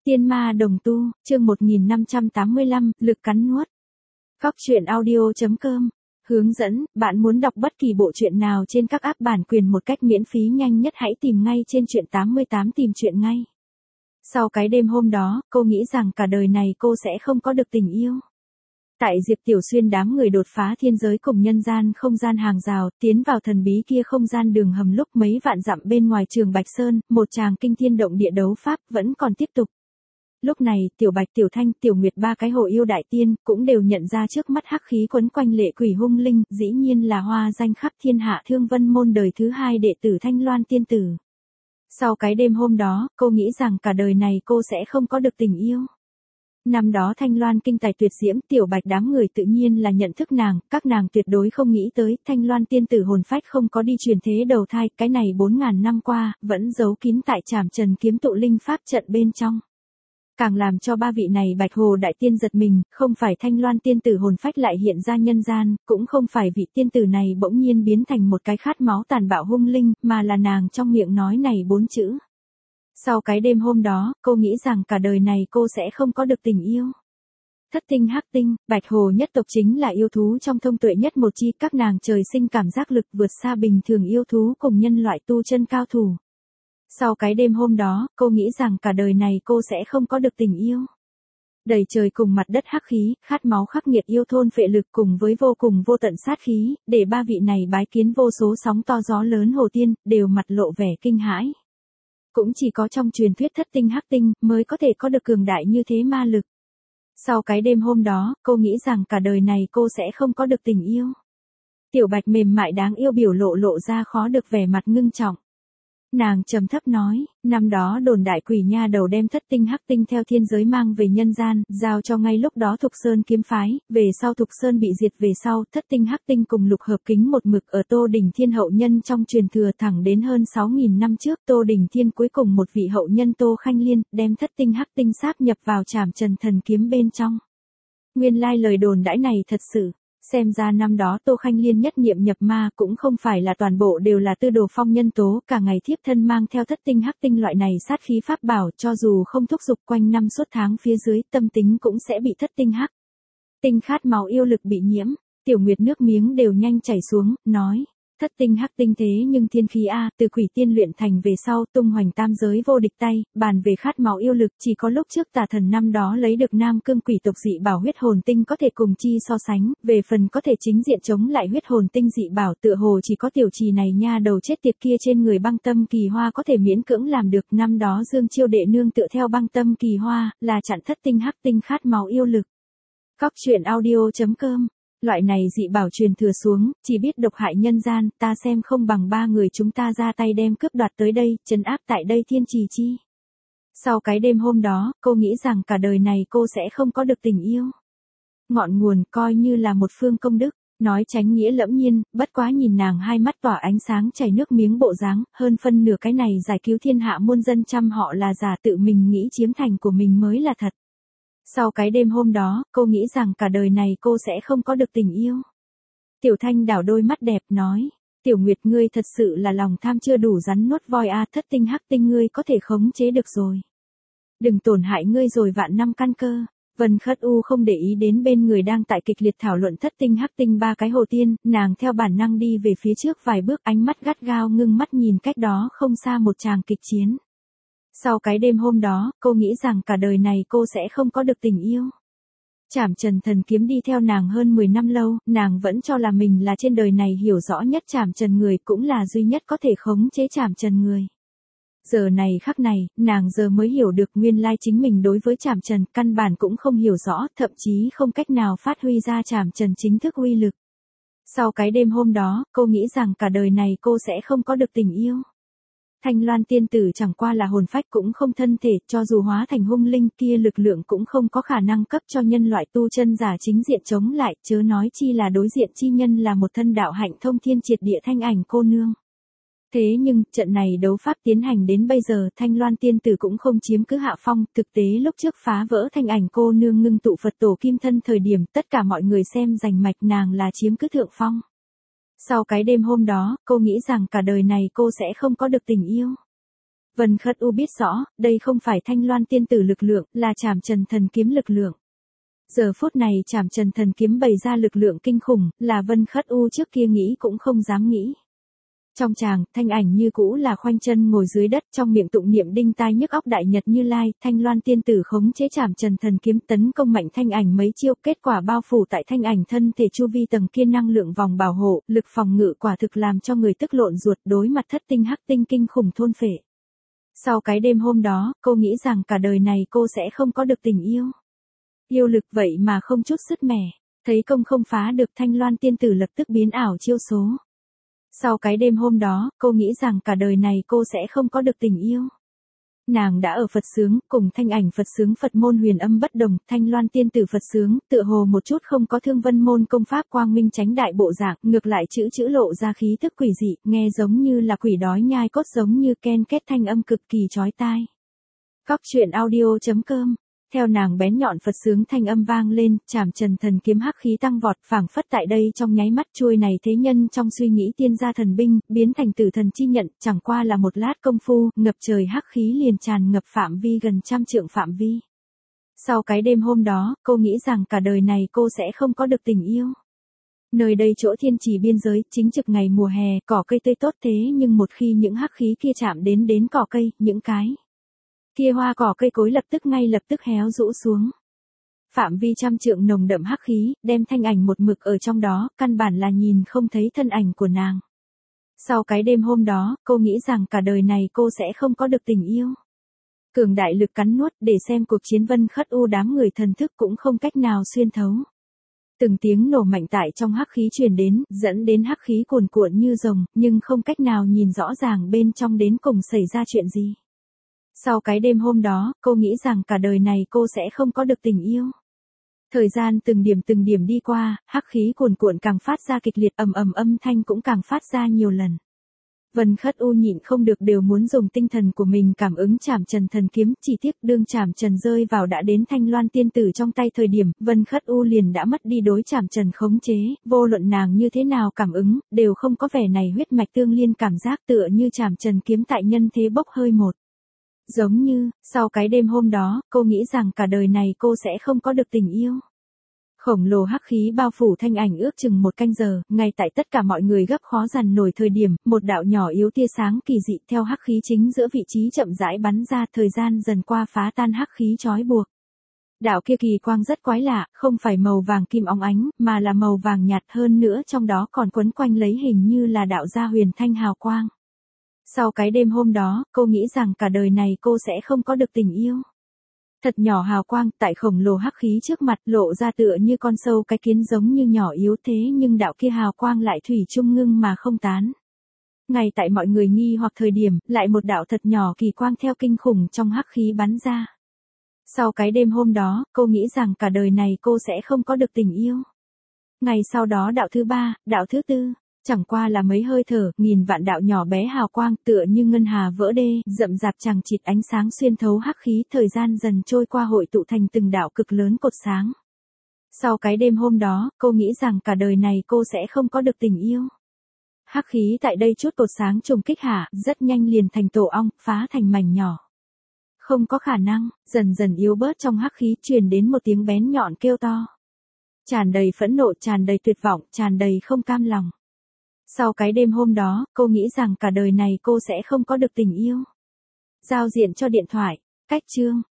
Tiên ma đồng tu, chương 1585, lực cắn nuốt. Góc truyện audio.com. Hướng dẫn, bạn muốn đọc bất kỳ bộ truyện nào trên các app bản quyền một cách miễn phí nhanh nhất hãy tìm ngay trên truyện 88 tìm truyện ngay. Sau cái đêm hôm đó, cô nghĩ rằng cả đời này cô sẽ không có được tình yêu. Tại Diệp Tiểu Xuyên đám người đột phá thiên giới cùng nhân gian không gian hàng rào, tiến vào thần bí kia không gian đường hầm lúc mấy vạn dặm bên ngoài Trường Bạch Sơn, một tràng kinh thiên động địa đấu pháp vẫn còn tiếp tục. Lúc này, Tiểu Bạch, Tiểu Thanh, Tiểu Nguyệt ba cái hộ yêu đại tiên, cũng đều nhận ra trước mắt hắc khí quấn quanh lệ quỷ hung linh, dĩ nhiên là hoa danh khắp thiên hạ Thương Vân môn đời thứ hai đệ tử Thanh Loan tiên tử. Sau cái đêm hôm đó, cô nghĩ rằng cả đời này cô sẽ không có được tình yêu. Năm đó Thanh Loan kinh tài tuyệt diễm, Tiểu Bạch đám người tự nhiên là nhận thức nàng, các nàng tuyệt đối không nghĩ tới, Thanh Loan tiên tử hồn phách không có đi truyền thế đầu thai, cái này 4.000 năm qua, vẫn giấu kín tại Trảm Trần kiếm tụ linh pháp trận bên trong. Càng làm cho ba vị này Bạch Hồ đại tiên giật mình, không phải Thanh Loan tiên tử hồn phách lại hiện ra nhân gian, cũng không phải vị tiên tử này bỗng nhiên biến thành một cái khát máu tàn bạo hung linh, mà là nàng trong miệng nói này 4 chữ. Sau cái đêm hôm đó, cô nghĩ rằng cả đời này cô sẽ không có được tình yêu. Thất tinh hắc tinh, Bạch Hồ nhất tộc chính là yêu thú trong thông tuệ nhất một chi, các nàng trời sinh cảm giác lực vượt xa bình thường yêu thú cùng nhân loại tu chân cao thủ. Sau cái đêm hôm đó, cô nghĩ rằng cả đời này cô sẽ không có được tình yêu. Đầy trời cùng mặt đất hắc khí, khát máu khắc nghiệt yêu thôn phệ lực cùng với vô cùng vô tận sát khí, để ba vị này bái kiến vô số sóng to gió lớn hồ tiên, đều mặt lộ vẻ kinh hãi. Cũng chỉ có trong truyền thuyết thất tinh hắc tinh mới có thể có được cường đại như thế ma lực. Sau cái đêm hôm đó, cô nghĩ rằng cả đời này cô sẽ không có được tình yêu. Tiểu Bạch mềm mại đáng yêu biểu lộ ra khó được vẻ mặt ngưng trọng. Nàng trầm thấp nói, năm đó đồn đại quỷ nha đầu đem thất tinh hắc tinh theo thiên giới mang về nhân gian, giao cho ngay lúc đó Thục Sơn kiếm phái, về sau Thục Sơn bị diệt về sau, thất tinh hắc tinh cùng lục hợp kính một mực ở Tô Đình Thiên hậu nhân trong truyền thừa thẳng đến hơn 6.000 năm trước, Tô Đình Thiên cuối cùng một vị hậu nhân Tô Khanh Liên, đem thất tinh hắc tinh sáp nhập vào Trảm Trần thần kiếm bên trong. Nguyên lai lời đồn đãi này thật sự. Xem ra năm đó Tô Khanh Liên nhất niệm nhập ma cũng không phải là toàn bộ đều là tư đồ phong nhân tố, cả ngày thiếp thân mang theo thất tinh hắc tinh loại này sát khí pháp bảo, cho dù không thúc giục quanh năm suốt tháng phía dưới, tâm tính cũng sẽ bị thất tinh hắc tinh khát máu yêu lực bị nhiễm. Tiểu Nguyệt nước miếng đều nhanh chảy xuống, nói, thất tinh hắc tinh thế nhưng thiên khí a, từ quỷ tiên luyện thành về sau, tung hoành tam giới vô địch tay, bàn về khát máu yêu lực, chỉ có lúc trước Tà Thần năm đó lấy được Nam Cương quỷ tộc dị bảo huyết hồn tinh có thể cùng chi so sánh, về phần có thể chính diện chống lại huyết hồn tinh dị bảo, tựa hồ chỉ có tiểu trì này nha đầu chết tiệt kia trên người Băng Tâm Kỳ Hoa có thể miễn cưỡng làm được. Năm đó Dương Chiêu đệ nương tựa theo Băng Tâm Kỳ Hoa, là chặn thất tinh hắc tinh khát máu yêu lực. Góc truyện audio.com. Loại này dị bảo truyền thừa xuống, chỉ biết độc hại nhân gian, ta xem không bằng ba người chúng ta ra tay đem cướp đoạt tới đây, trấn áp tại đây thiên trì chi. Sau cái đêm hôm đó, cô nghĩ rằng cả đời này cô sẽ không có được tình yêu. Ngọn nguồn coi như là một phương công đức, nói tránh nghĩa lẫm nhiên, bất quá nhìn nàng hai mắt tỏa ánh sáng chảy nước miếng bộ dáng, hơn phân nửa cái này giải cứu thiên hạ muôn dân trăm họ là giả, tự mình nghĩ chiếm thành của mình mới là thật. Sau cái đêm hôm đó, cô nghĩ rằng cả đời này cô sẽ không có được tình yêu. Tiểu Thanh đảo đôi mắt đẹp nói, Tiểu Nguyệt ngươi thật sự là lòng tham chưa đủ rắn nuốt voi a, thất tinh hắc tinh ngươi có thể khống chế được rồi. Đừng tổn hại ngươi rồi vạn năm căn cơ. Vân Khất U không để ý đến bên người đang tại kịch liệt thảo luận thất tinh hắc tinh ba cái hồ tiên, nàng theo bản năng đi về phía trước vài bước, ánh mắt gắt gao ngưng mắt nhìn cách đó không xa một tràng kịch chiến. Sau cái đêm hôm đó, cô nghĩ rằng cả đời này cô sẽ không có được tình yêu. Trảm Trần thần kiếm đi theo nàng hơn 10 năm lâu, nàng vẫn cho là mình là trên đời này hiểu rõ nhất Trảm Trần người, cũng là duy nhất có thể khống chế Trảm Trần người. Giờ này khắc này, nàng giờ mới hiểu được nguyên lai chính mình đối với Trảm Trần căn bản cũng không hiểu rõ, thậm chí không cách nào phát huy ra Trảm Trần chính thức uy lực. Sau cái đêm hôm đó, cô nghĩ rằng cả đời này cô sẽ không có được tình yêu. Thanh Loan tiên tử chẳng qua là hồn phách cũng không thân thể, cho dù hóa thành hung linh kia lực lượng cũng không có khả năng cấp cho nhân loại tu chân giả chính diện chống lại, chớ nói chi là đối diện chi nhân là một thân đạo hạnh thông thiên triệt địa Thanh Ảnh cô nương. Thế nhưng, trận này đấu pháp tiến hành đến bây giờ, Thanh Loan tiên tử cũng không chiếm cứ hạ phong, thực tế lúc trước phá vỡ Thanh Ảnh cô nương ngưng tụ Phật tổ kim thân thời điểm, tất cả mọi người xem rành mạch nàng là chiếm cứ thượng phong. Sau cái đêm hôm đó, cô nghĩ rằng cả đời này cô sẽ không có được tình yêu. Vân Khất U biết rõ, đây không phải Thanh Loan tiên tử lực lượng, là Trảm Trần thần kiếm lực lượng. Giờ phút này Trảm Trần thần kiếm bày ra lực lượng kinh khủng, là Vân Khất U trước kia nghĩ cũng không dám nghĩ. Trong tràng, Thanh Ảnh như cũ là khoanh chân ngồi dưới đất, trong miệng tụng niệm đinh tai nhức óc đại nhật Như Lai. Thanh Loan tiên tử khống chế Trảm Trần thần kiếm tấn công mạnh Thanh Ảnh mấy chiêu, kết quả bao phủ tại Thanh Ảnh thân thể chu vi tầng kia năng lượng vòng bảo hộ, lực phòng ngự quả thực làm cho người tức lộn ruột, đối mặt thất tinh hắc tinh kinh khủng thôn phệ. Sau cái đêm hôm đó, cô nghĩ rằng cả đời này cô sẽ không có được tình yêu. Yêu lực vậy mà không chút sứt mẻ, thấy công không phá được, Thanh Loan tiên tử lập tức biến ảo chiêu số. Sau cái đêm hôm đó, cô nghĩ rằng cả đời này cô sẽ không có được tình yêu. Nàng đã ở Phật xướng, cùng Thanh Ảnh Phật xướng Phật môn huyền âm bất đồng, Thanh Loan tiên tử Phật xướng, tựa hồ một chút không có Thương Vân môn công pháp quang minh chánh đại bộ dạng, ngược lại chữ lộ ra khí thức quỷ dị, nghe giống như là quỷ đói nhai cốt, giống như ken kết thanh âm cực kỳ chói tai. Cóc truyện audio.com. Theo nàng bén nhọn Phật xướng thanh âm vang lên, Trảm Trần thần kiếm hắc khí tăng vọt, phảng phất tại đây trong nháy mắt chuôi này thế nhân trong suy nghĩ tiên gia thần binh, biến thành tử thần chi nhận, chẳng qua là một lát công phu, ngập trời hắc khí liền tràn ngập phạm vi gần 100 trượng phạm vi. Sau cái đêm hôm đó, cô nghĩ rằng cả đời này cô sẽ không có được tình yêu. Nơi đây chỗ thiên trì biên giới, chính trực ngày mùa hè, cỏ cây tươi tốt thế nhưng một khi những hắc khí kia chạm đến cỏ cây, những cái kia hoa cỏ cây cối lập tức héo rũ xuống. Phạm vi 100 trượng nồng đậm hắc khí, đem Thanh Ảnh một mực ở trong đó, căn bản là nhìn không thấy thân ảnh của nàng. Sau cái đêm hôm đó, cô nghĩ rằng cả đời này cô sẽ không có được tình yêu. Cường đại lực cắn nuốt, để xem cuộc chiến Vân Khất U đám người thần thức cũng không cách nào xuyên thấu. Từng tiếng nổ mạnh tại trong hắc khí truyền đến, dẫn đến hắc khí cuồn cuộn như rồng, nhưng không cách nào nhìn rõ ràng bên trong đến cùng xảy ra chuyện gì. Sau cái đêm hôm đó, cô nghĩ rằng cả đời này cô sẽ không có được tình yêu. Thời gian từng điểm đi qua, hắc khí cuồn cuộn càng phát ra kịch liệt, ầm ầm âm thanh cũng càng phát ra nhiều lần. Vân Khất U nhịn không được đều muốn dùng tinh thần của mình cảm ứng Trảm Trần thần kiếm, chỉ tiếc đương Trảm Trần rơi vào đã đến Thanh Loan tiên tử trong tay thời điểm, Vân Khất U liền đã mất đi đối Trảm Trần khống chế, vô luận nàng như thế nào cảm ứng, đều không có vẻ này huyết mạch tương liên cảm giác, tựa như Trảm Trần kiếm tại nhân thế bốc hơi một. Giống như, sau cái đêm hôm đó, cô nghĩ rằng cả đời này cô sẽ không có được tình yêu. Khổng lồ hắc khí bao phủ Thanh Ảnh ước chừng 1 canh giờ, ngay tại tất cả mọi người gấp khó dằn nổi thời điểm, một đạo nhỏ yếu tia sáng kỳ dị theo hắc khí chính giữa vị trí chậm rãi bắn ra, thời gian dần qua phá tan hắc khí trói buộc. Đạo kia kỳ quang rất quái lạ, không phải màu vàng kim óng ánh, mà là màu vàng nhạt, hơn nữa trong đó còn quấn quanh lấy hình như là đạo gia huyền thanh hào quang. Sau cái đêm hôm đó, cô nghĩ rằng cả đời này cô sẽ không có được tình yêu. Thật nhỏ hào quang, tại khổng lồ hắc khí trước mặt, lộ ra tựa như con sâu cái kiến, giống như nhỏ yếu thế nhưng đạo kia hào quang lại thủy chung ngưng mà không tán. Ngay tại mọi người nghi hoặc thời điểm, lại một đạo thật nhỏ kỳ quang theo kinh khủng trong hắc khí bắn ra. Sau cái đêm hôm đó, cô nghĩ rằng cả đời này cô sẽ không có được tình yêu. Ngày sau đó đạo thứ 3, đạo thứ 4. Chẳng qua là mấy hơi thở, nghìn vạn đạo nhỏ bé hào quang tựa như ngân hà vỡ đê, rậm rạp chằng chịt ánh sáng xuyên thấu hắc khí, thời gian dần trôi qua hội tụ thành từng đạo cực lớn cột sáng. Sau cái đêm hôm đó, cô nghĩ rằng cả đời này cô sẽ không có được tình yêu. Hắc khí tại đây chút cột sáng trùng kích hạ, rất nhanh liền thành tổ ong, phá thành mảnh nhỏ. Không có khả năng, dần dần yếu bớt trong hắc khí, truyền đến một tiếng bén nhọn kêu to. Tràn đầy phẫn nộ, tràn đầy tuyệt vọng, tràn đầy không cam lòng. Sau cái đêm hôm đó, cô nghĩ rằng cả đời này cô sẽ không có được tình yêu. Giao diện cho điện thoại. Cách chương.